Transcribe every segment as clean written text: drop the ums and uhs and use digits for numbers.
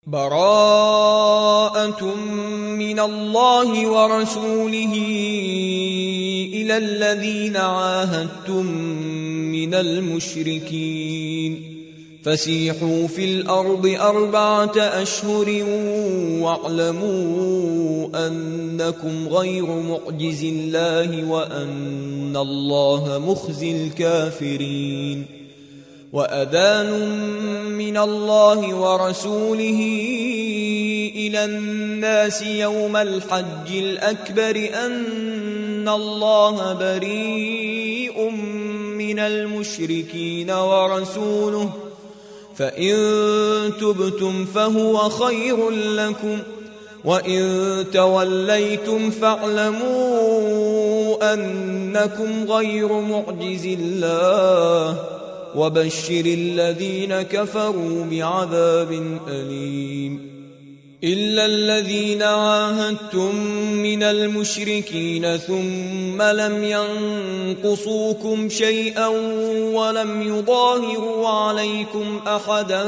براءة من الله ورسوله إلى الذين عاهدتم من المشركين فسيحوا في الأرض 4 أشهر واعلموا أنكم غير معجز الله وأن الله مخزي الكافرين وأذان من الله ورسوله إلى الناس يوم الحج الأكبر أن الله بريء من المشركين ورسوله فإن تبتم فهو خير لكم وإن توليتم فاعلموا أنكم غير معجز الله وبشر الذين كفروا بعذاب أليم إلا الذين عاهدتم من المشركين ثم لم ينقصوكم شيئا ولم يظاهروا عليكم أحدا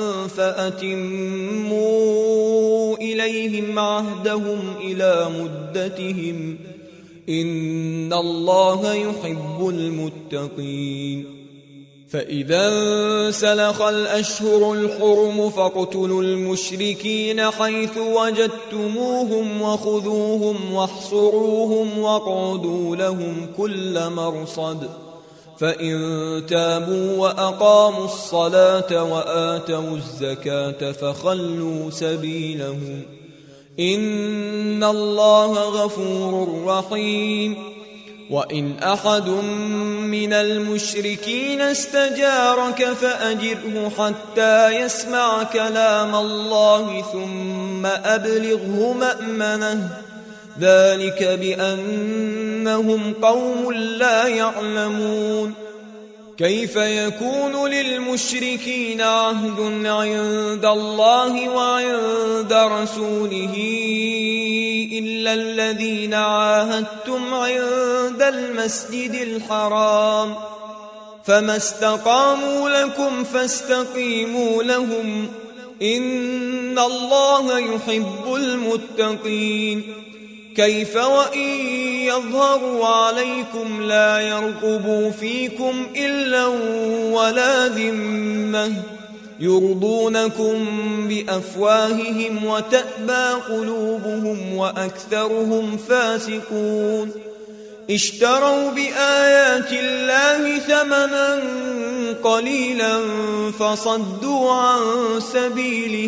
فأتموا إليهم عهدهم إلى مدتهم إن الله يحب المتقين فإذا انسلخ الأشهر الحرم فاقتلوا المشركين حيث وجدتموهم وخذوهم واحصروهم واقعدوا لهم كل مرصد فإن تابوا وأقاموا الصلاة وآتوا الزكاة فخلوا سبيلهم إن الله غفور رحيم وإن أحد من المشركين استجارك فأجره حتى يسمع كلام الله ثم أبلغه مأمنه ذلك بأنهم قوم لا يعلمون كيف يكون للمشركين عهد عند الله وعند رسوله إلا الذين عاهدتم عند المسجد الحرام فما استقاموا لكم فاستقيموا لهم إن الله يحب المتقين كيف وإن يظهروا عليكم لا يرقبوا فيكم إلا ولا ذمة يرضونكم بأفواههم وتأبى قلوبهم وأكثرهم فاسقون اشتروا بآيات الله ثمنا قليلا فصدوا عن سبيله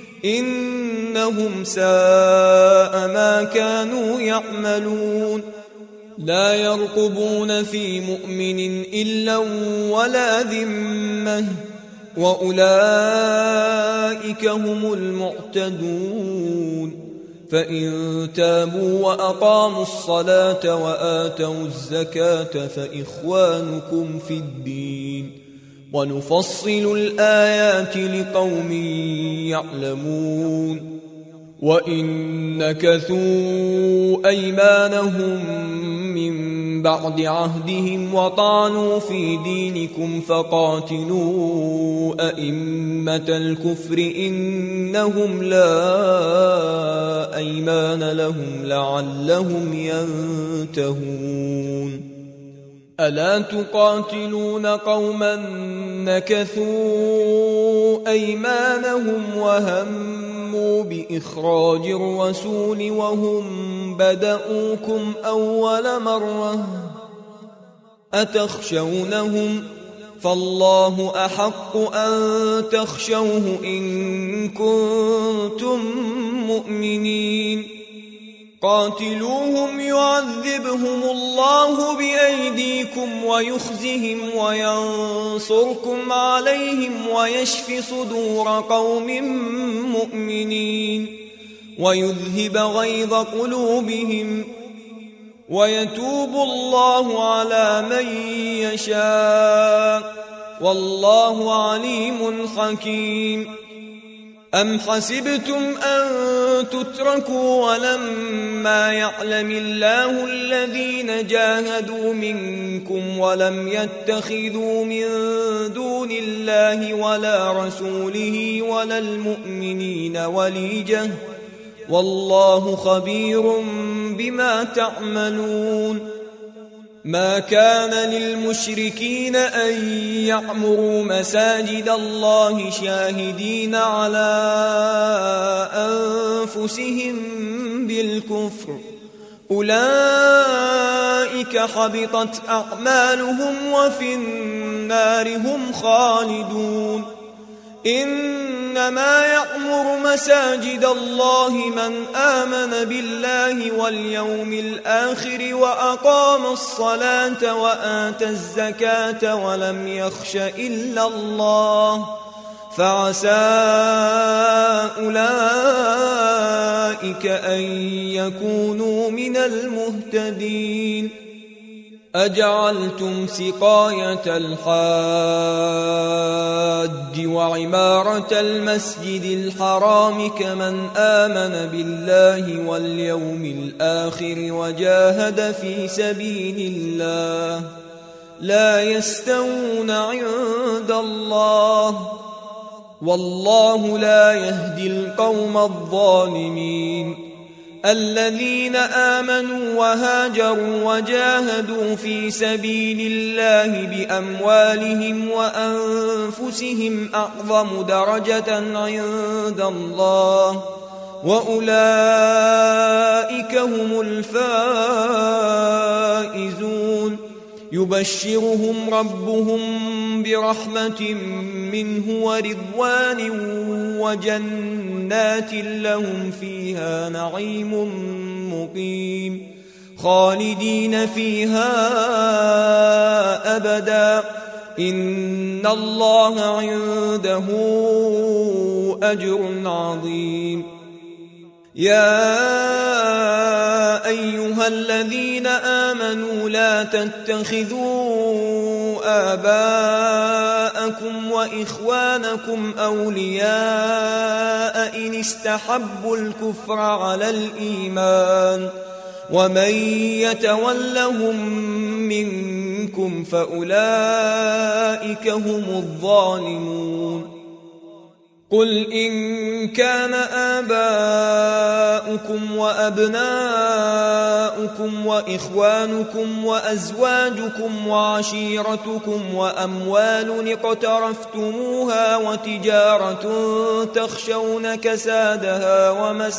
إنهم ساء ما كانوا يعملون لا يرقبون في مؤمن إلا ولا ذمة وأولئك هم المعتدون فإن تابوا وأقاموا الصلاة وآتوا الزكاة فإخوانكم في الدين ونفصل الآيات لقوم يعلمون وإن نكثوا أيمانهم من بعد عهدهم وطعنوا في دينكم فقاتلوا أئمة الكفر إنهم لا أيمان لهم لعلهم ينتهون ألا تقاتلون قوما نكثوا أيمانهم وهموا بإخراج الرسول وهم بدؤوكم أول مرة أتخشونهم فالله أحق أن تخشوه إن كنتم مؤمنين قاتلوهم يعذبهم الله بأيديكم ويخزهم وينصركم عليهم ويشف صدور قوم مؤمنين ويذهب غيظ قلوبهم ويتوب الله على من يشاء والله عليم حكيم أم حسبتم أن تتركوا ولما يعلم الله الذين جاهدوا منكم ولم يتخذوا من دون الله ولا رسوله ولا المؤمنين وليجة والله خبير بما تعملون ما كان للمشركين أن يعمروا مساجد الله شاهدين على أنفسهم بالكفر أولئك حبطت أعمالهم وفي النار هم خالدون إنما يعمر مساجد الله من آمن بالله واليوم الآخر وأقام الصلاة وآتى الزكاة ولم يخش إلا الله فعسى أولئك أن يكونوا من المهتدين أجعلتم سقاية الحاج وعمارة المسجد الحرام كمن آمن بالله واليوم الآخر وجاهد في سبيل الله لا يستوون عند الله والله لا يهدي القوم الظالمين الذين آمنوا وهاجروا وجاهدوا في سبيل الله بأموالهم وأنفسهم أعظم درجة عند الله وأولئك هم الفائزون يبشرهم ربهم برحمة منه ورضوان وجنات لهم فيها نعيم مقيم خالدين فيها أبدا إن الله عنده أجر عظيم يا أيها الذين آمنوا لا تتخذوا آباءكم وإخوانكم أولياء إن استحبوا الكفر على الإيمان ومن يتولهم منكم فأولئك هم الظالمون قل إن كان آباؤكم وأبناؤكم وإخوانكم وأزواجكم وعشيرتكم وأموال اقترفتموها وتجارة تخشون كسادها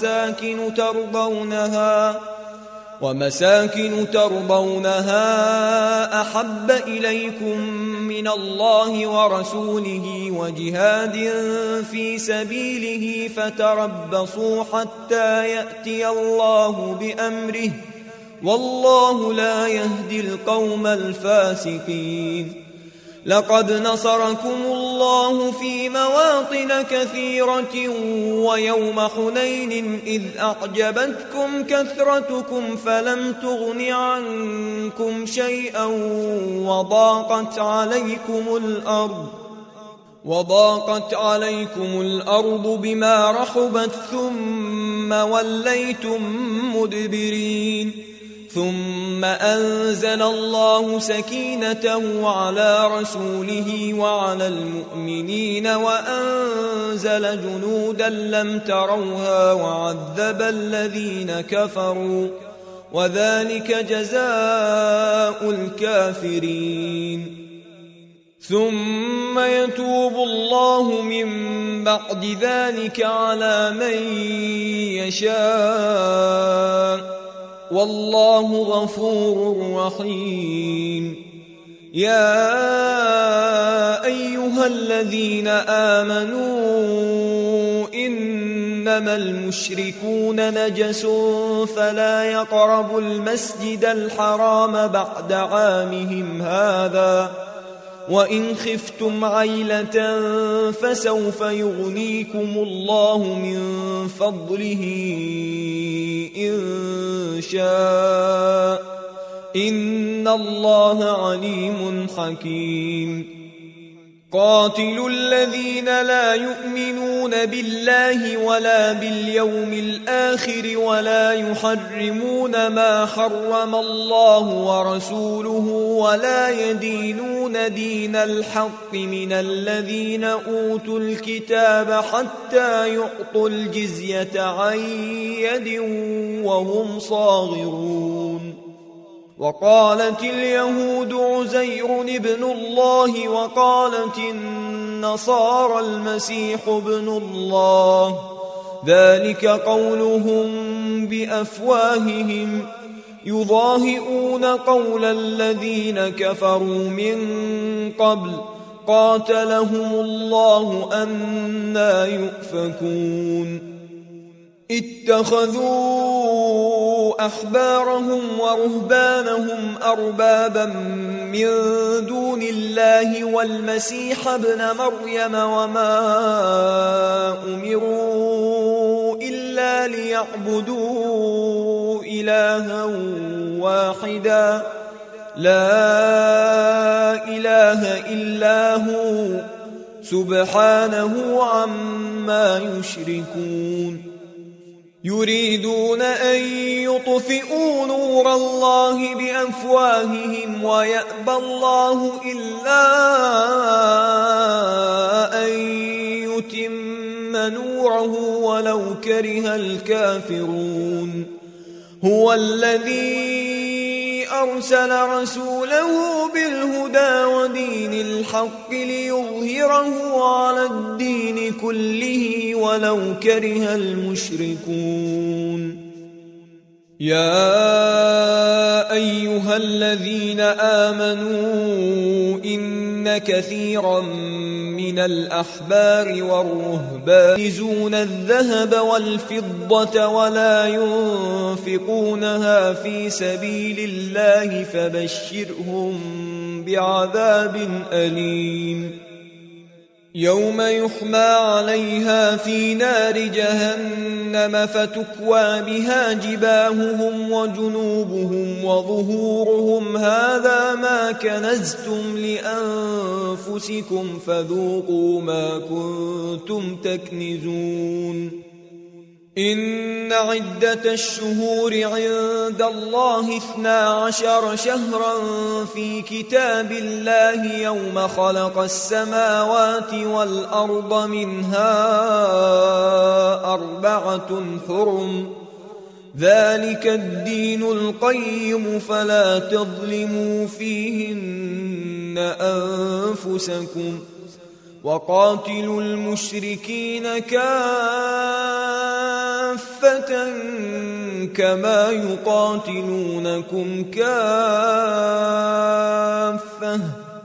ومساكن ترضونها أحب إليكم من الله ورسوله وجهاد في سبيله فتربصوا حتى يأتي الله بأمره والله لا يهدي القوم الفاسقين لقد نصركم الله في مواطن كثيرة ويوم حنين إذ أعجبتكم كثرتكم فلم تغن عنكم شيئا وضاقت عليكم الأرض بما رحبت ثم وليتم مدبرين ثم أنزل الله سكينته على رسوله وعلى المؤمنين وأنزل جنودا لم تروها وعذب الذين كفروا وذلك جزاء الكافرين ثم يتوب الله من بعد ذلك على من يشاء والله غفور رحيم يا أيها الذين آمنوا إنما المشركون نجس فلا يقربوا المسجد الحرام بعد عامهم هذا وإن خفتم عيلة فسوف يغنيكم الله من فضله إن شاء إن الله عليم حكيم قاتلوا الذين لا يؤمنون بالله ولا باليوم الآخر ولا يحرمون ما حرم الله ورسوله ولا يدينون دين الحق من الذين أوتوا الكتاب حتى يعطوا الجزية عن يد وهم صاغرون. وقالت اليهود عزير ابن الله وقالت النصارى المسيح ابن الله، ذلك قولهم بأفواههم يضاهئون قول الذين كفروا من قبل قاتلهم الله أنى يؤفكون. اتخذوا أحبارهم ورهبانهم أربابا من دون الله والمسيح ابن مريم وما أمروا إلا ليعبدوا إلها واحدا لا إله إلا هو سبحانه عما يشركون. يريدون أن يطفئوا نور الله بأفواههم ويأبى الله إلا أن يتم نوره ولو كره الكافرون. هو الذي أرسل رسوله بالهدى ودين الحق ليظهره على الدين كله ولو كره المشركون. يا أيها الذين آمنوا إن كثيرا من الأحبار والرهبان يكنزون الذهب والفضة ولا ينفقونها في سبيل الله فبشرهم بعذاب أليم. يوم يحمى عليها في نار جهنم فتكوى بها جباههم وجنوبهم وظهورهم هذا ما كنزتم لأنفسكم فذوقوا ما كنتم تكنزون. إن عدة الشهور عند الله 12 شهرا في كتاب الله يوم خلق السماوات والأرض منها 4 حرم ذلك الدين القيم فلا تظلموا فيهن أنفسكم وقاتلوا المشركين كافة كما يقاتلونكم كافة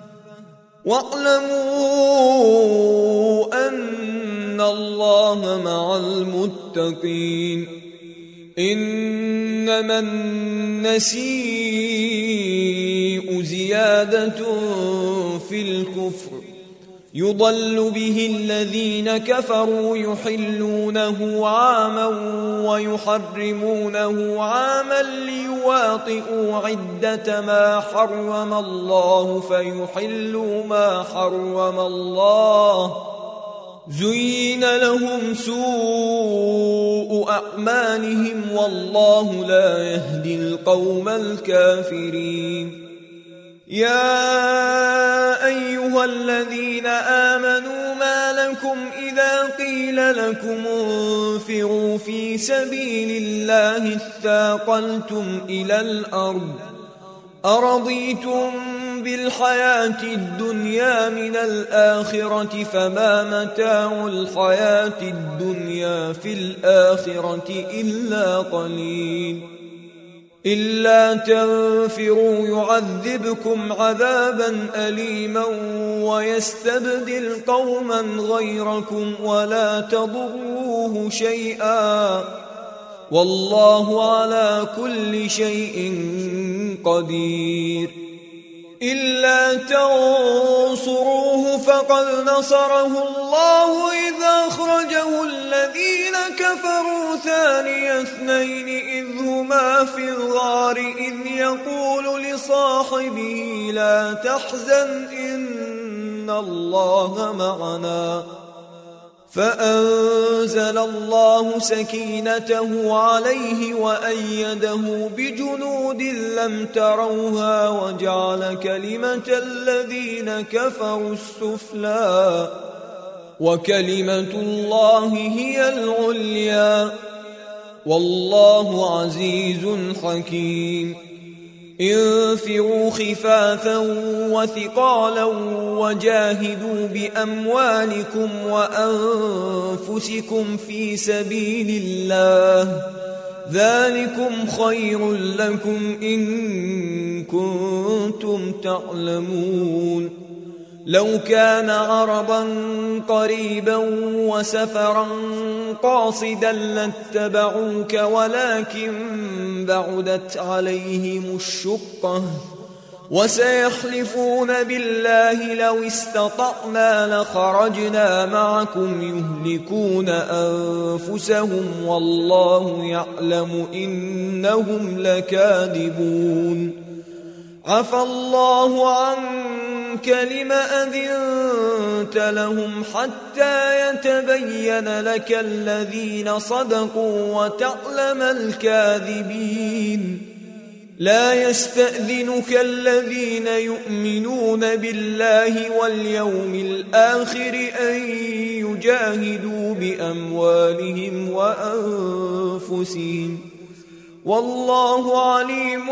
واعلموا أن الله مع المتقين. إنما النسيء زيادة في الكفر يضل به الذين كفروا يحلونه عاما ويحرمونه عاما ليواطئوا عدة ما حرم الله فيحلوا ما حرم الله. زين لهم سوء أعمالهم والله لا يهدي القوم الكافرين. يا أيها الذين آمنوا ما لكم إذا قيل لكم انفروا في سبيل الله اثاقلتم إلى الأرض أرضيتم بالحياة الدنيا من الآخرة فما متاع الحياة الدنيا في الآخرة إلا قليل. إلا تنفروا يعذبكم عذابا أليما ويستبدل قوما غيركم ولا تضروه شيئا والله على كل شيء قدير. إلا تنصروه فقد نصره الله إذ أخرجه الذين كفروا ثاني اثنين إذ هما في الغار إذ يقول لصاحبه لا تحزن إن إن الله معنا. فأنزل الله سكينته عليه وأيده بجنود لم تروها وجعل كلمة الذين كفروا السفلى وكلمة الله هي العليا والله عزيز حكيم. انفروا خفافا وثقالا وجاهدوا بأموالكم وأنفسكم في سبيل الله ذلكم خير لكم إن كنتم تعلمون. لو كان عرضا قريبا وسفرا قاصدا لاتبعوك ولكن بعدت عليهم الشقة وسيحلفون بالله لو استطعنا لخرجنا معكم يهلكون أنفسهم والله يعلم إنهم لكاذبون. عفى الله عنك لم أذنت لهم حتى يتبين لك الذين صدقوا وتعلم الكاذبين. لا يستأذنك الذين يؤمنون بالله واليوم الآخر أن يجاهدوا بأموالهم وأنفسهم والله عليم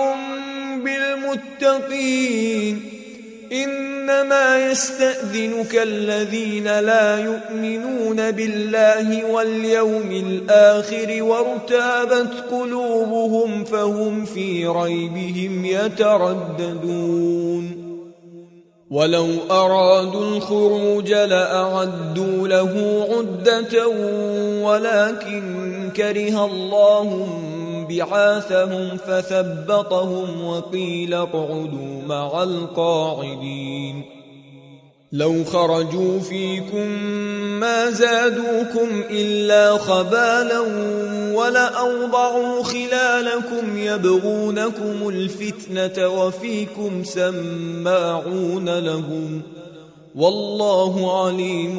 بالمتقين. إنما يستأذنك الذين لا يؤمنون بالله واليوم الآخر وارتابت قلوبهم فهم في ريبهم يترددون. ولو أرادوا الخروج لأعدوا له عدة ولكن كره الله بعاثهم فثبطهم وقيل اقعدوا مع القاعدين. لو خرجوا فيكم ما زادوكم إلا خبالا ولأوضعوا خلالكم يبغونكم الفتنة وفيكم سماعون لهم والله عليم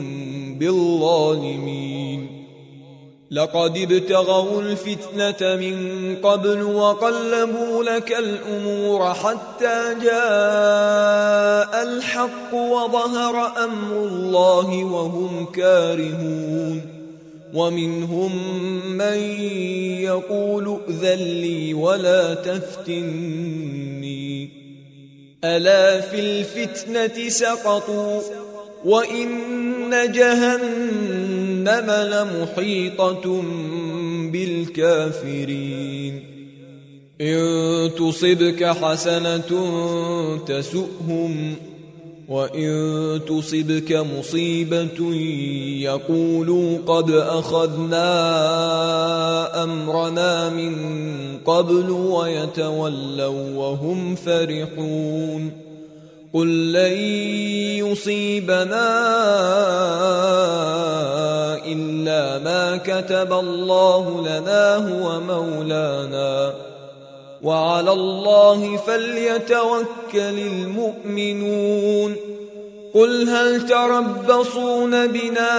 بالظالمين. لقد ابتغوا الفتنة من قبل وقلبوا لك الأمور حتى جاء الحق وظهر أمر الله وهم كارهون. ومنهم من يقول ائذن لي ولا تفتني ألا في الفتنة سقطوا وإن جهنم لمحيطة بالكافرين. إن تصبك حسنة تسؤهم وإن تصبك مصيبة يقولوا قد أخذنا أمرنا من قبل ويتولوا وهم فرحون. قل لن يصيبنا إلا ما كتب الله لنا هو مولانا وعلى الله فليتوكل المؤمنون. قل هل تربصون بنا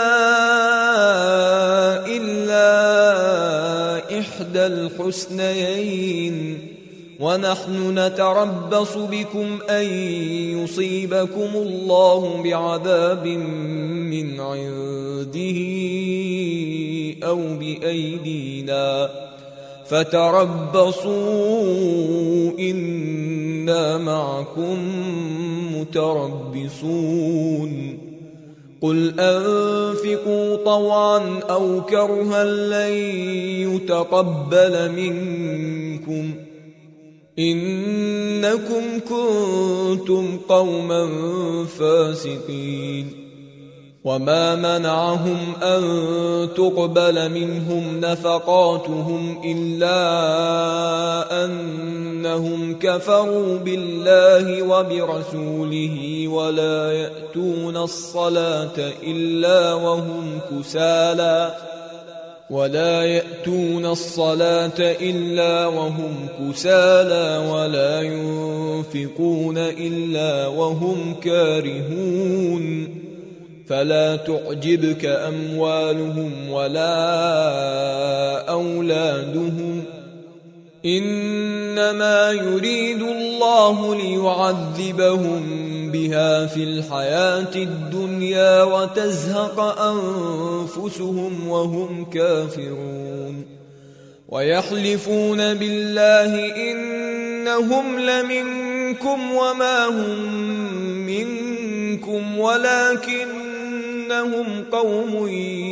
إلا إحدى الحسنيين ونحن نتربص بكم أن يصيبكم الله بعذاب من عنده أو بأيدينا فتربصوا إنا معكم متربصون. قل أنفقوا طوعا أو كرها لن يتقبل منكم إنكم كنتم قوما فاسقين. وما منعهم أن تقبل منهم نفقاتهم إلا أنهم كفروا بالله وبرسوله ولا يأتون الصلاة إلا وهم كسالى ولا يأتون الصلاة إلا وهم كسالى ولا ينفقون إلا وهم كارهون فلا تعجبك أموالهم ولا أولادهم إنما يريد الله ليعذبهم بها في الحياة الدنيا وتزهق أنفسهم وهم كافرون ويحلفون بالله إنهم لمنكم وما هم منكم ولكنهم قوم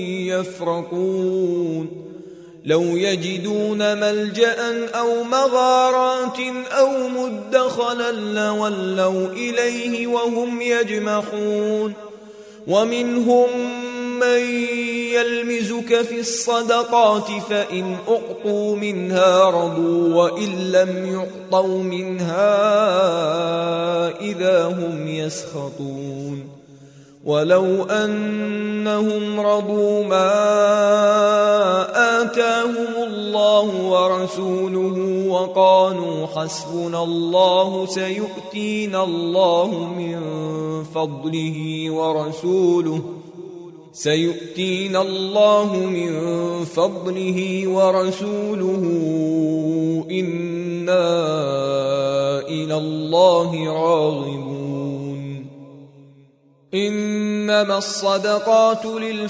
يفرقون لو يجدون ملجأ أو مغارات أو مدخلا لولوا إليه وهم يجمحون ومنهم من يلمزك في الصدقات فإن أعطوا منها رضوا وإن لم يعطوا منها إذا هم يسخطون ولو أنهم رضوا ما آتاهم الله ورسوله وقالوا حسبنا الله سيؤتينا الله من فضله ورسوله إنا إلى الله راغبون إنما الصدقات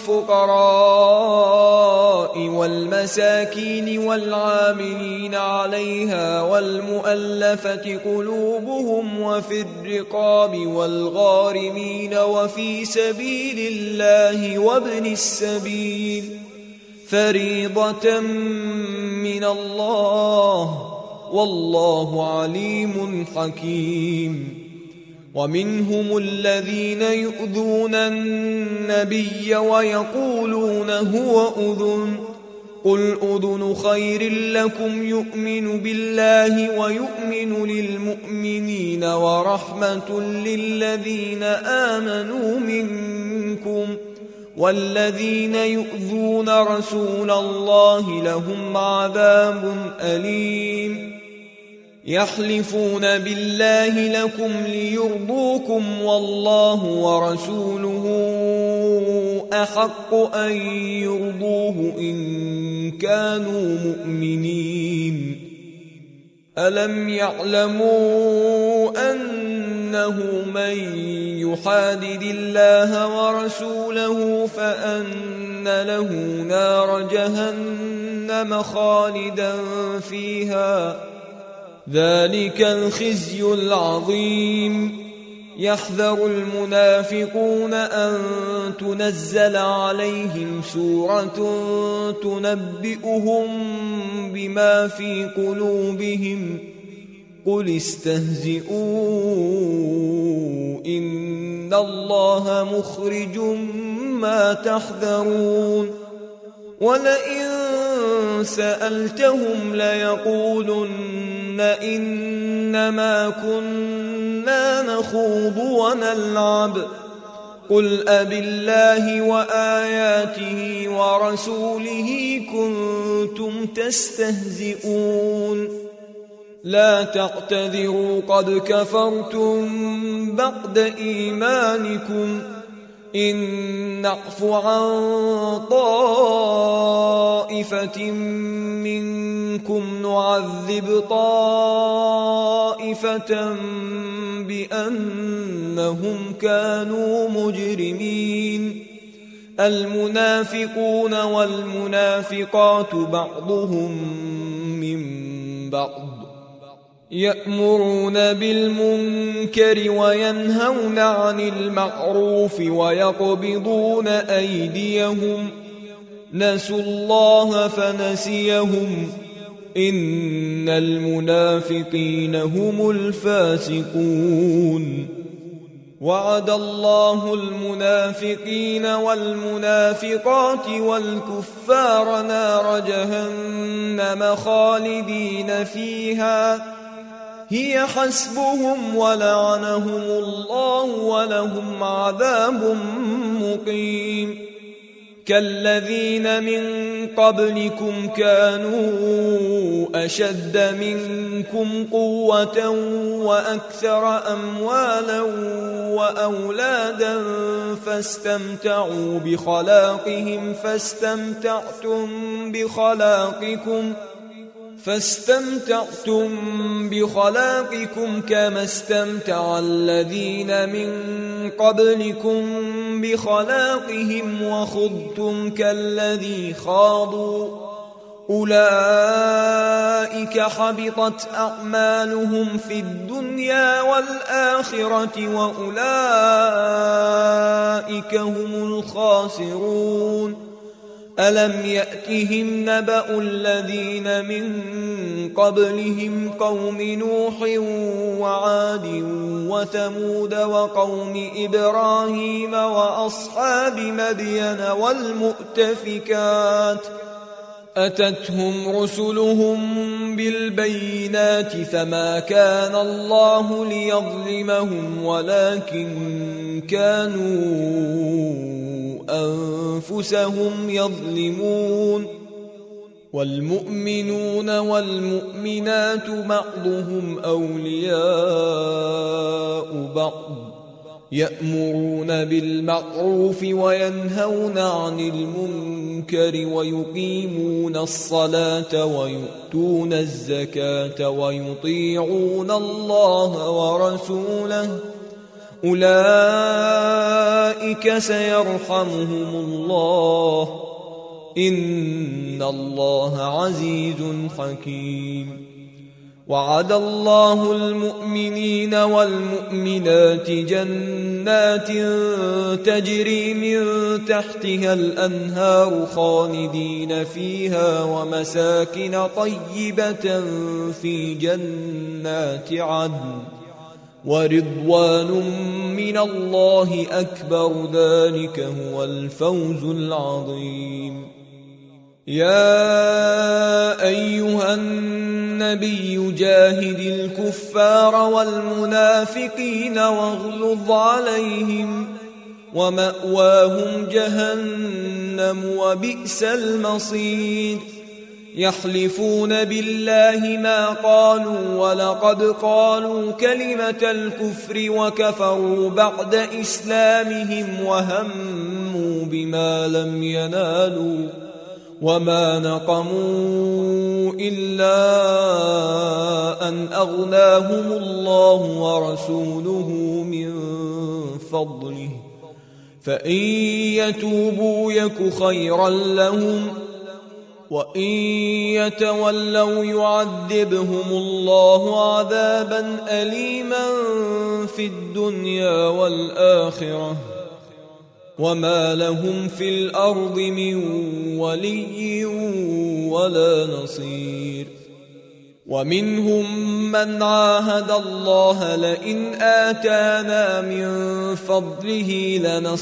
للفقراء والمساكين والعاملين عليها والمؤلفة قلوبهم وفي الرقاب والغارمين وفي سبيل الله وابن السبيل فريضة من الله والله عليم حكيم ومنهم الذين يؤذون النبي ويقولون هو أذن قل أذن خير لكم يؤمن بالله ويؤمن للمؤمنين ورحمة للذين آمنوا منكم والذين يؤذون رسول الله لهم عذاب أليم يحلفون بالله لكم ليرضوكم والله ورسوله أحق أن يرضوه إن كانوا مؤمنين ألم يعلموا أنه من يحادد الله ورسوله فأن له نار جهنم خالدا فيها ذلك الخزي العظيم يحذر المنافقون أن تنزل عليهم سورة تنبئهم بما في قلوبهم قل استهزئوا إن الله مخرج ما تحذرون ولئن سألتهم ليقولن إنما كنا نخوض ونلعب قل أبالله وآياته ورسوله كنتم تستهزئون لا تعتذروا قد كفرتم بعد إيمانكم إن نعف عن طائفة منكم نعذب طائفة بأنهم كانوا مجرمين المنافقون والمنافقات بعضهم من بعض يأمرون بالمنكر وينهون عن المعروف ويقبضون أيديهم نسوا الله فنسيهم إن المنافقين هم الفاسقون وعد الله المنافقين والمنافقات والكفار نار جهنم خالدين فيها هي حسبهم ولعنهم الله ولهم عذاب مقيم كالذين من قبلكم كانوا أشد منكم قوة وأكثر أموالا وأولادا فاستمتعوا بخلاقهم كما استمتع الذين من قبلكم بخلاقهم وخضتم كالذي خاضوا أولئك حبطت أعمالهم في الدنيا والآخرة وأولئك هم الخاسرون ألم يأتهم نبأ الذين من قبلهم قوم نوح وعاد وثمود وقوم إبراهيم وأصحاب مدين والمؤتفكات أتتهم رسلهم بالبينات فما كان الله ليظلمهم ولكن كانوا أنفسهم يظلمون والمؤمنون والمؤمنات بعضهم أولياء بعض يأمرون بالمعروف وينهون عن المنكر ويقيمون الصلاة ويؤتون الزكاة ويطيعون الله ورسوله أولئك سيرحمهم الله إن الله عزيز حكيم وعد الله المؤمنين والمؤمنات جنات تجري من تحتها الأنهار خالدين فيها ومساكن طيبة في جنات عدن ورضوان من الله أكبر ذلك هو الفوز العظيم يا أيها النبي جاهد الكفار والمنافقين واغلظ عليهم ومأواهم جهنم وبئس المصير يحلفون بالله ما قالوا ولقد قالوا كلمة الكفر وكفروا بعد إسلامهم وهموا بما لم ينالوا وما نقموا إلا أن أغناهم الله ورسوله من فضله فإن يتوبوا يك خيرا لهم وإن يتولوا يعذبهم الله عذابا أليما في الدنيا والآخرة وما لهم في الأرض من ولي ولا نصير ومنهم من عاهد الله لئن آتانا من فضله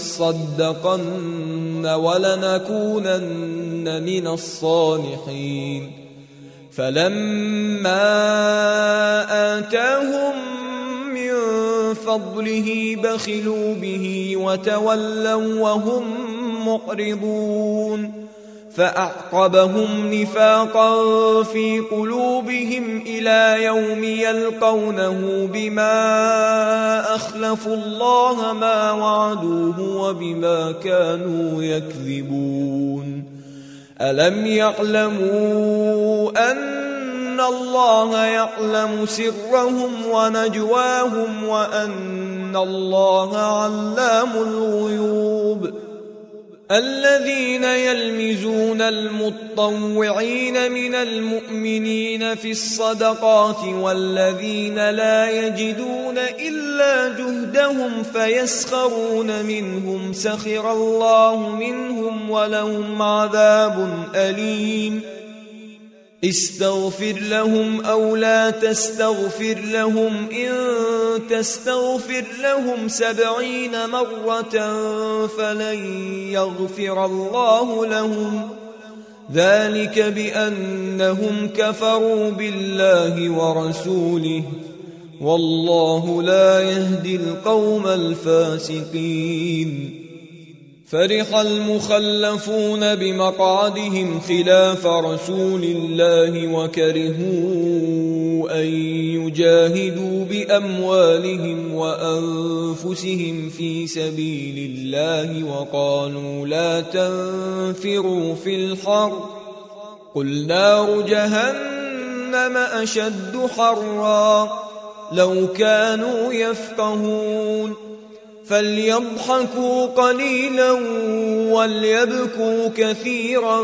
لنصدقن ولنكونن من الصالحين فلما آتاهم من فضله بخلوا به وتولوا وهم معرضون فأعقبهم نفاقا في قلوبهم إلى يوم يلقونه بما أخلفوا الله ما وعدوه وبما كانوا يكذبون ألم يعلموا أن الله يعلم سرهم ونجواهم وأن الله علام الغيوب الذين يلمزون المطوعين من المؤمنين في الصدقات والذين لا يجدون إلا جهدهم فيسخرون منهم سخر الله منهم ولهم عذاب أليم استغفر لهم أو لا تستغفر لهم إن تستغفر لهم 70 مرة فلن يغفر الله لهم ذلك بأنهم كفروا بالله ورسوله والله لا يهدي القوم الفاسقين فرح المخلفون بمقعدهم خلاف رسول الله وكرهوا أن يجاهدوا بأموالهم وأنفسهم في سبيل الله وقالوا لا تنفروا في الحر قل نار جهنم أشد حرا لو كانوا يفقهون فليضحكوا قليلا وليبكوا كثيرا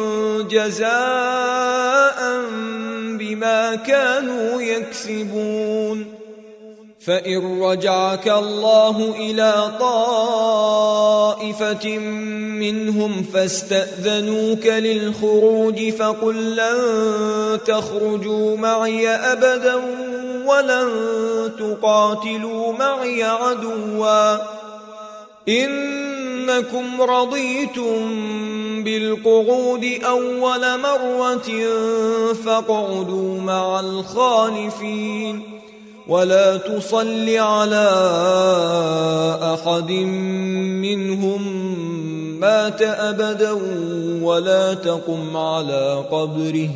جزاء بما كانوا يكسبون فإن رجعك الله إلى طائفة منهم فاستأذنوك للخروج فقل لن تخرجوا معي أبدا ولن تقاتلوا معي عدوا إنكم رضيتم بالقعود أول مرة فاقعدوا مع الخالفين ولا تصل على أحد منهم مات أبدا ولا تقم على قبره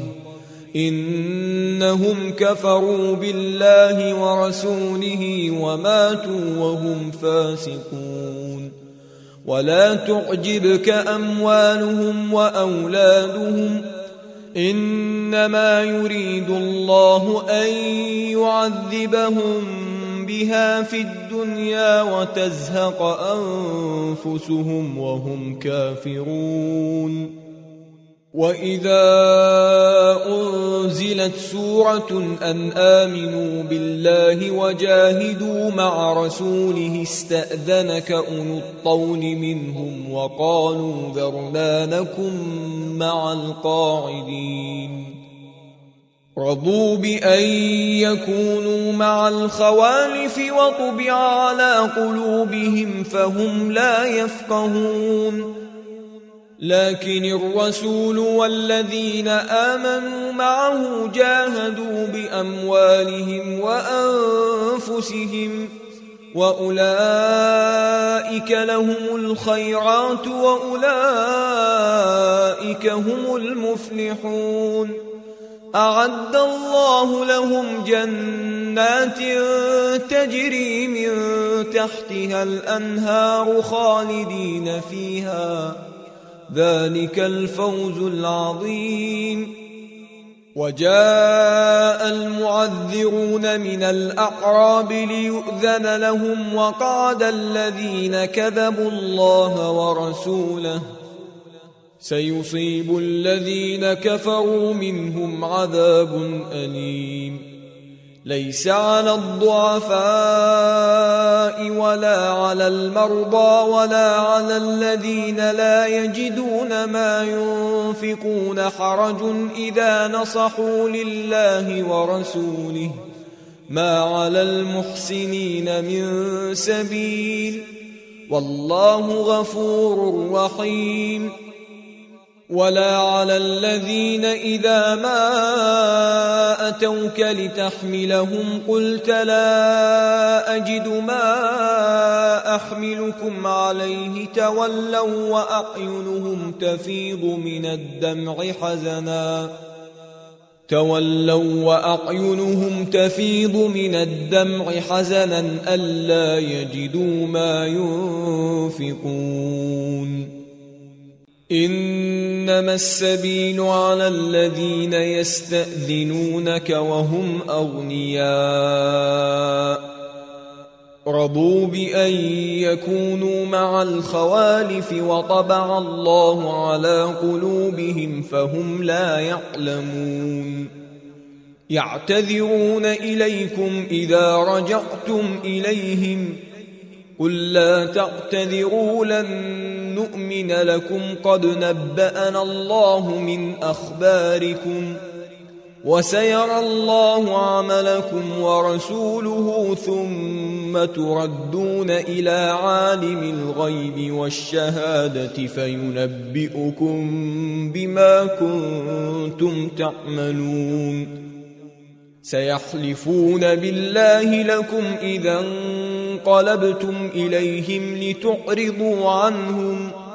إنهم كفروا بالله ورسوله وماتوا وهم فاسقون ولا تعجبك أموالهم وأولادهم إنما يريد الله أن يعذبهم بها في الدنيا وتزهق أنفسهم وهم كافرون وإذا أنزلت سورة أن آمنوا بالله وجاهدوا مع رسوله استأذنك أولو الطول منهم وقالوا ذرنا نكن مع القاعدين رضوا بأن يكونوا مع الخوالف وطبع على قلوبهم فهم لا يفقهون لكن الرسول والذين آمنوا معه جاهدوا بأموالهم وأنفسهم وأولئك لهم الخيرات وأولئك هم المفلحون أعد الله لهم جنات تجري من تحتها الأنهار خالدين فيها ذلك الفوز العظيم وجاء المعذرون من الأعراب ليؤذن لهم وقعد الذين كذبوا الله ورسوله سيصيب الذين كفروا منهم عذاب أليم ليس على الضعفاء ولا على المرضى ولا على الذين لا يجدون ما ينفقون حرج إذا نصحوا لله ورسوله ما على المحسنين من سبيل والله غفور رحيم ولا على الذين إذا ما أتوك لتحملهم قلت لا أجد ما أحملكم عليه تولوا وأعينهم تفيض من الدمع حزنا ألا يجدوا ما ينفقون إنما السبيل على الذين يستأذنونك وهم أغنياء رضوا بأن يكونوا مع الخوالف وطبع الله على قلوبهم فهم لا يعلمون يعتذرون إليكم إذا رجعتم إليهم قل لا تعتذروا لن نؤمن لكم قد نبأنا الله من أخباركم وسيرى الله عملكم ورسوله ثم تردون إلى عالم الغيب والشهادة فينبئكم بما كنتم تعملون سيحلفون بالله لكم إذا انقلبتم إليهم لتعرضوا عنهم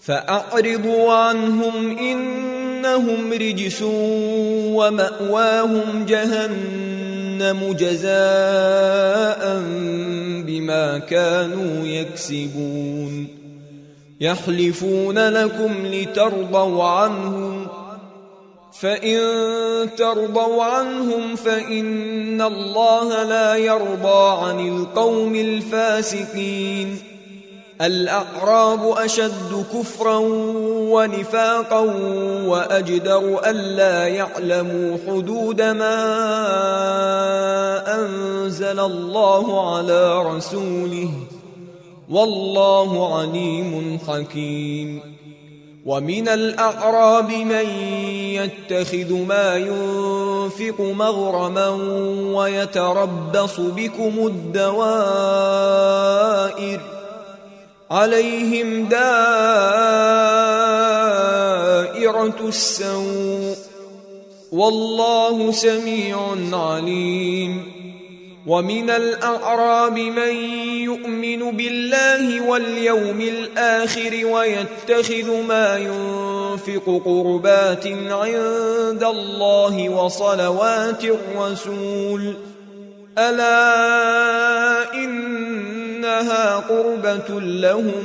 فأعرضوا عنهم إنهم رجس ومأواهم جهنم جزاء بما كانوا يكسبون يحلفون لكم لترضوا عنهم فإن ترضوا عنهم فإن الله لا يرضى عن القوم الفاسقين الأعراب أشد كفرا ونفاقا وأجدر ألا يعلموا حدود ما أنزل الله على رسوله والله عليم حكيم ومن الأعراب من يتخذ ما ينفق مغرما ويتربص بكم الدوائر عليهم دائرة السوء والله سميع عليم ومن الأعراب من يؤمن بالله واليوم الآخر ويتخذ ما ينفق قربات عند الله وصلوات الرسول ألا إنها قربة لهم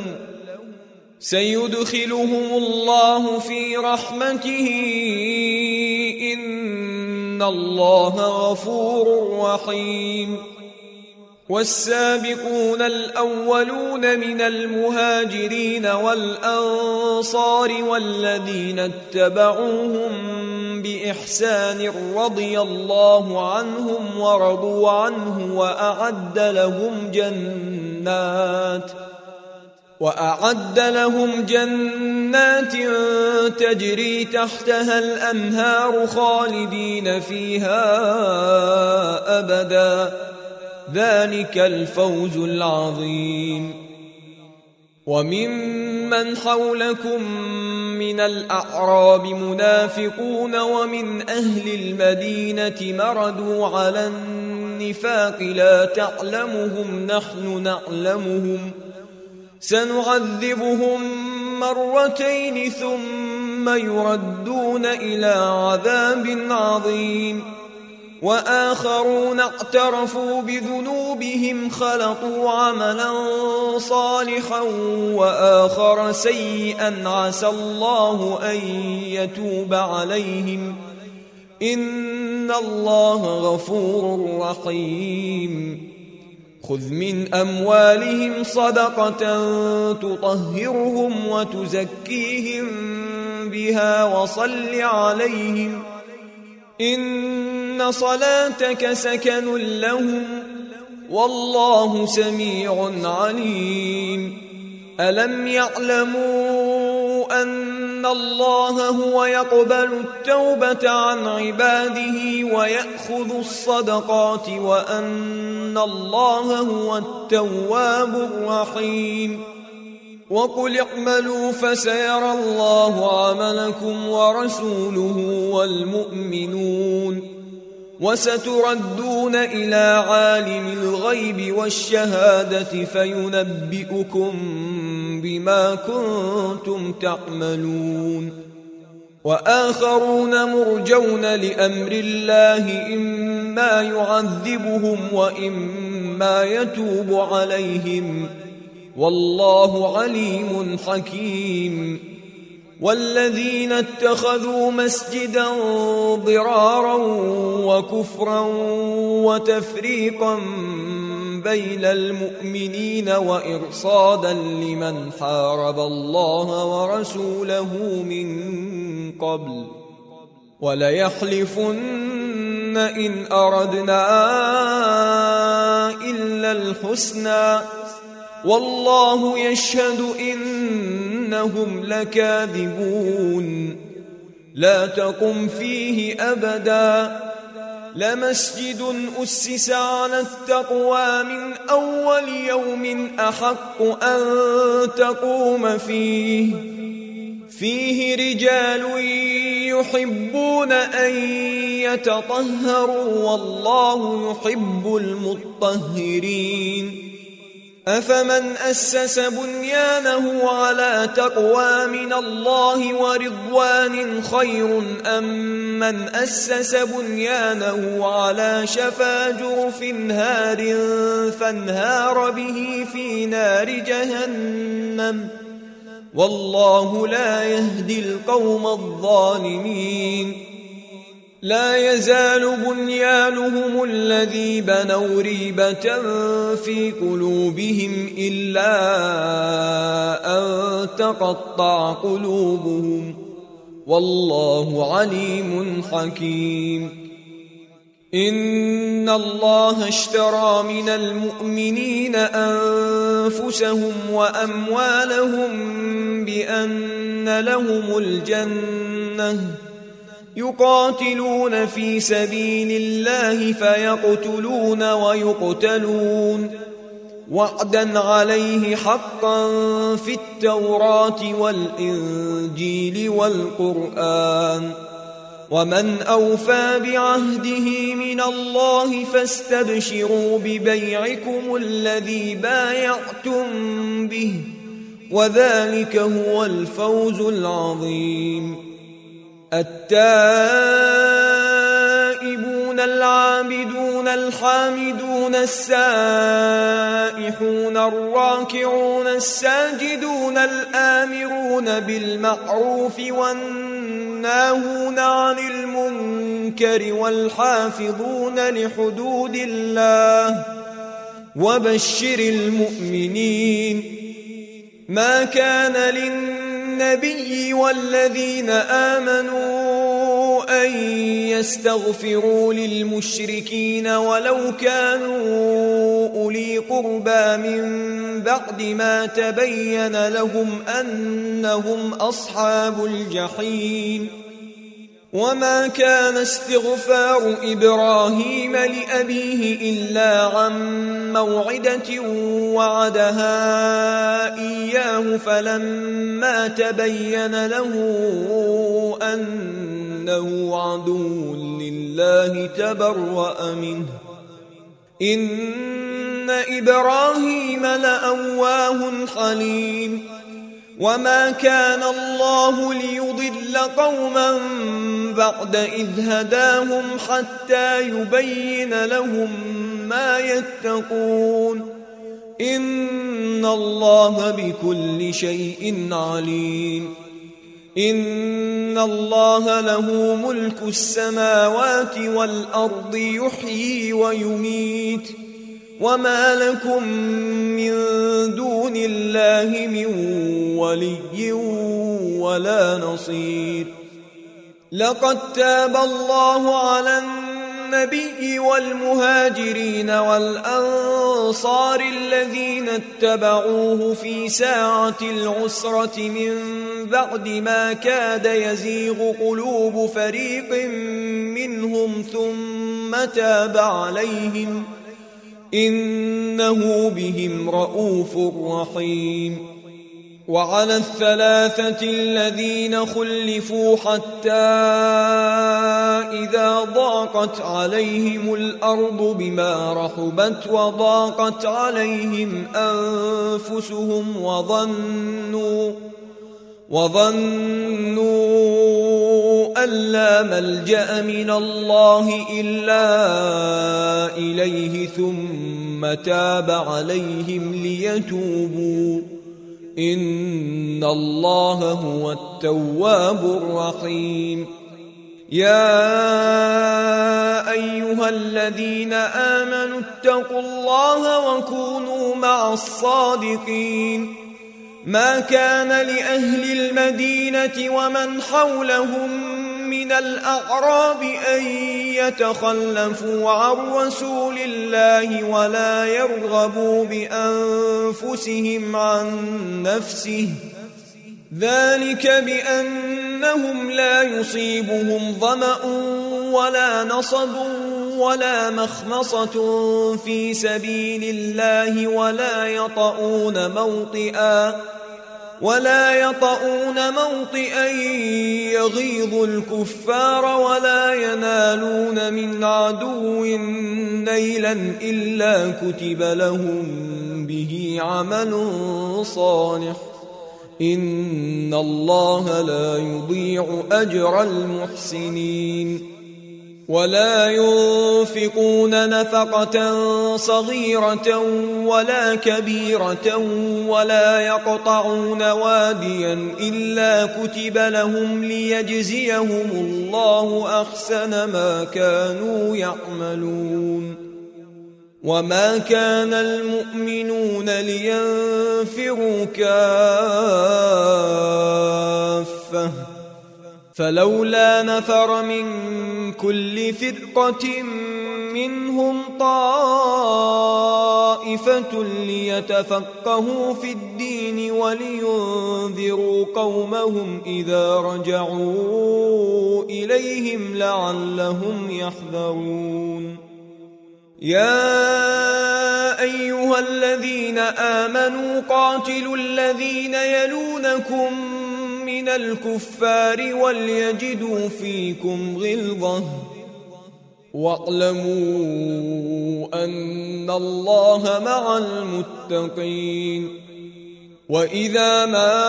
سيدخلهم الله في رحمته إن الله غفور رحيم والسابقون الأولون من المهاجرين والأنصار والذين اتبعوهم بإحسان رضي الله عنهم ورضوا عنه وأعد لهم جنات تجري تحتها الأنهار خالدين فيها أبدا ذلك الفوز العظيم وممن حولكم من الأعراب منافقون ومن أهل المدينة مردوا على النفاق لا تعلمهم نحن نعلمهم سنعذبهم مرتين ثم يردون إلى عذاب عظيم وآخرون اعترفوا بذنوبهم خلطوا عملا صالحا وآخر سيئا عسى الله أن يتوب عليهم إن الله غفور رحيم خذ من أموالهم صدقة تطهرهم وتزكيهم بها وصل عليهم إن صلاتك سكن لهم والله سميع عليم ألم يعلموا أن الله هو يقبل التوبة عن عباده ويأخذ الصدقات وأن الله هو التواب الرحيم وقل اعملوا فسيرى الله عملكم ورسوله والمؤمنون وستردون إلى عالم الغيب والشهادة فينبئكم بما كنتم تعملون وآخرون مرجون لأمر الله إما يعذبهم وإما يتوب عليهم والله عليم حكيم والذين اتخذوا مسجدا ضرارا وكفرا وتفريقا بين المؤمنين وإرصادا لمن حارب الله ورسوله من قبل وليحلفن إن أردنا إلا الحسنى والله يشهد إنهم لكاذبون لا تقم فيه أبدا لمسجد أسس على التقوى من أول يوم أحق أن تقوم فيه رجال يحبون أن يتطهروا والله يحب المطهرين أفمن أسس بنيانه على تقوى من الله ورضوان خير أم من أسس بنيانه على شفا جرف هار فانهار به في نار جهنم والله لا يهدي القوم الظالمين لا يزال بنيانهم الذي بنوا ريبة في قلوبهم إلا أن تقطع قلوبهم والله عليم حكيم إن الله اشترى من المؤمنين أنفسهم وأموالهم بأن لهم الجنة يقاتلون في سبيل الله فيقتلون ويقتلون وعدا عليه حقا في التوراة والإنجيل والقرآن ومن أوفى بعهده من الله فاستبشروا ببيعكم الذي بايعتم به وذلك هو الفوز العظيم التائبون العابدون الحامدون السائحون الراكعون الساجدون الآمرون بالمعروف والناهون عن المنكر والحافظون لحدود الله وبشر المؤمنين ما كان للنبي والذين آمنوا أن يستغفروا للمشركين ولو كانوا أولي قربى من بعد ما تبين لهم أنهم أصحاب الجحيم وما كان استغفار إبراهيم لأبيه إلا عن موعدة وعدها إياه فلما تبين له أنه عدو لله تبرأ منه إن إبراهيم لأواه حليم وما كان الله ليضل قوما بعد إذ هداهم حتى يبين لهم ما يتقون إن الله بكل شيء عليم إن الله له ملك السماوات والأرض يحيي ويميت وما لكم من دون الله من ولي ولا نصير لقد تاب الله على النبي والمهاجرين والأنصار الذين اتبعوه في ساعة العسرة من بعد ما كاد يزيغ قلوب فريق منهم ثم تاب عليهم إنه بهم رؤوف رحيم وعلى الثلاثة الذين خلفوا حتى إذا ضاقت عليهم الأرض بما رحبت وضاقت عليهم أنفسهم وظنوا أن لا ملجأ من الله إلا إليه ثم تاب عليهم ليتوبوا إن الله هو التواب الرحيم يا أيها الذين آمنوا اتقوا الله وكونوا مع الصادقين ما كان لأهل المدينة ومن حولهم من الأعراب أن يتخلفوا عن رسول الله ولا يرغبوا بأنفسهم عن نفسه ذلك بأنهم لا يصيبهم ظمأ ولا نصب ولا مخمصة في سبيل الله ولا يطؤون موطئا يغيظ الكفار ولا ينالون من عدو نيلا إلا كتب لهم به عمل صالح إن الله لا يضيع أجر المحسنين ولا ينفقون نفقة صغيرة ولا كبيرة ولا يقطعون واديا إلا كتب لهم ليجزيهم الله أحسن ما كانوا يعملون وما كان المؤمنون لينفروا كافة فلولا نفر من كل فرقة منهم طائفة ليتفقهوا في الدين ولينذروا قومهم إذا رجعوا إليهم لعلهم يحذرون يا أيها الذين آمنوا قاتلوا الذين يلونكم من الكفار وليجدوا فيكم غلظة واعلموا أن الله مع المتقين وإذا ما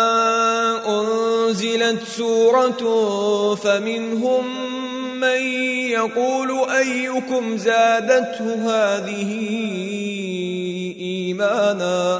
أنزلت سورة فمنهم من يقول أيكم زادته هذه إيمانا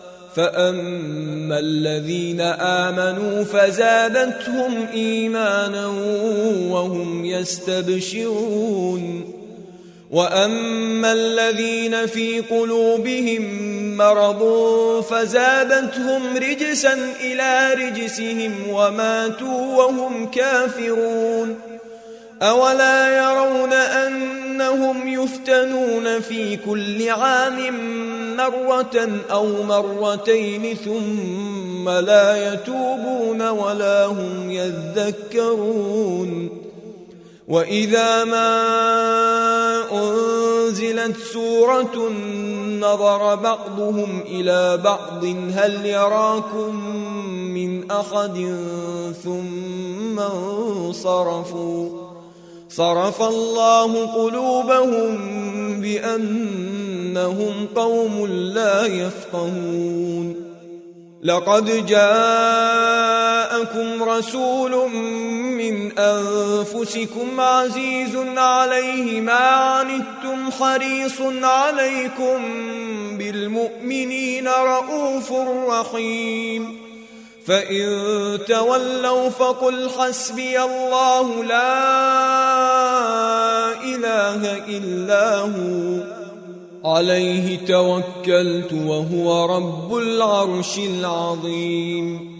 فأما الذين آمنوا فزادتهم إيمانا وهم يستبشرون وأما الذين في قلوبهم مرض فزادتهم رجسا إلى رجسهم وماتوا وهم كافرون أولا يرون أنهم يفتنون في كل عام مرة أو مرتين ثم لا يتوبون ولا هم يذكرون وإذا ما أنزلت سورة نظر بعضهم إلى بعض هل يراكم من أحد ثم انصرفوا صرف الله قلوبهم بأنهم قوم لا يفقهون لقد جاءكم رسول من أنفسكم عزيز عليه ما عنتم حريص عليكم بالمؤمنين رؤوف رحيم فإن تولوا فقل حسبي الله لا إله إلا هو عليه توكلت وهو رب العرش العظيم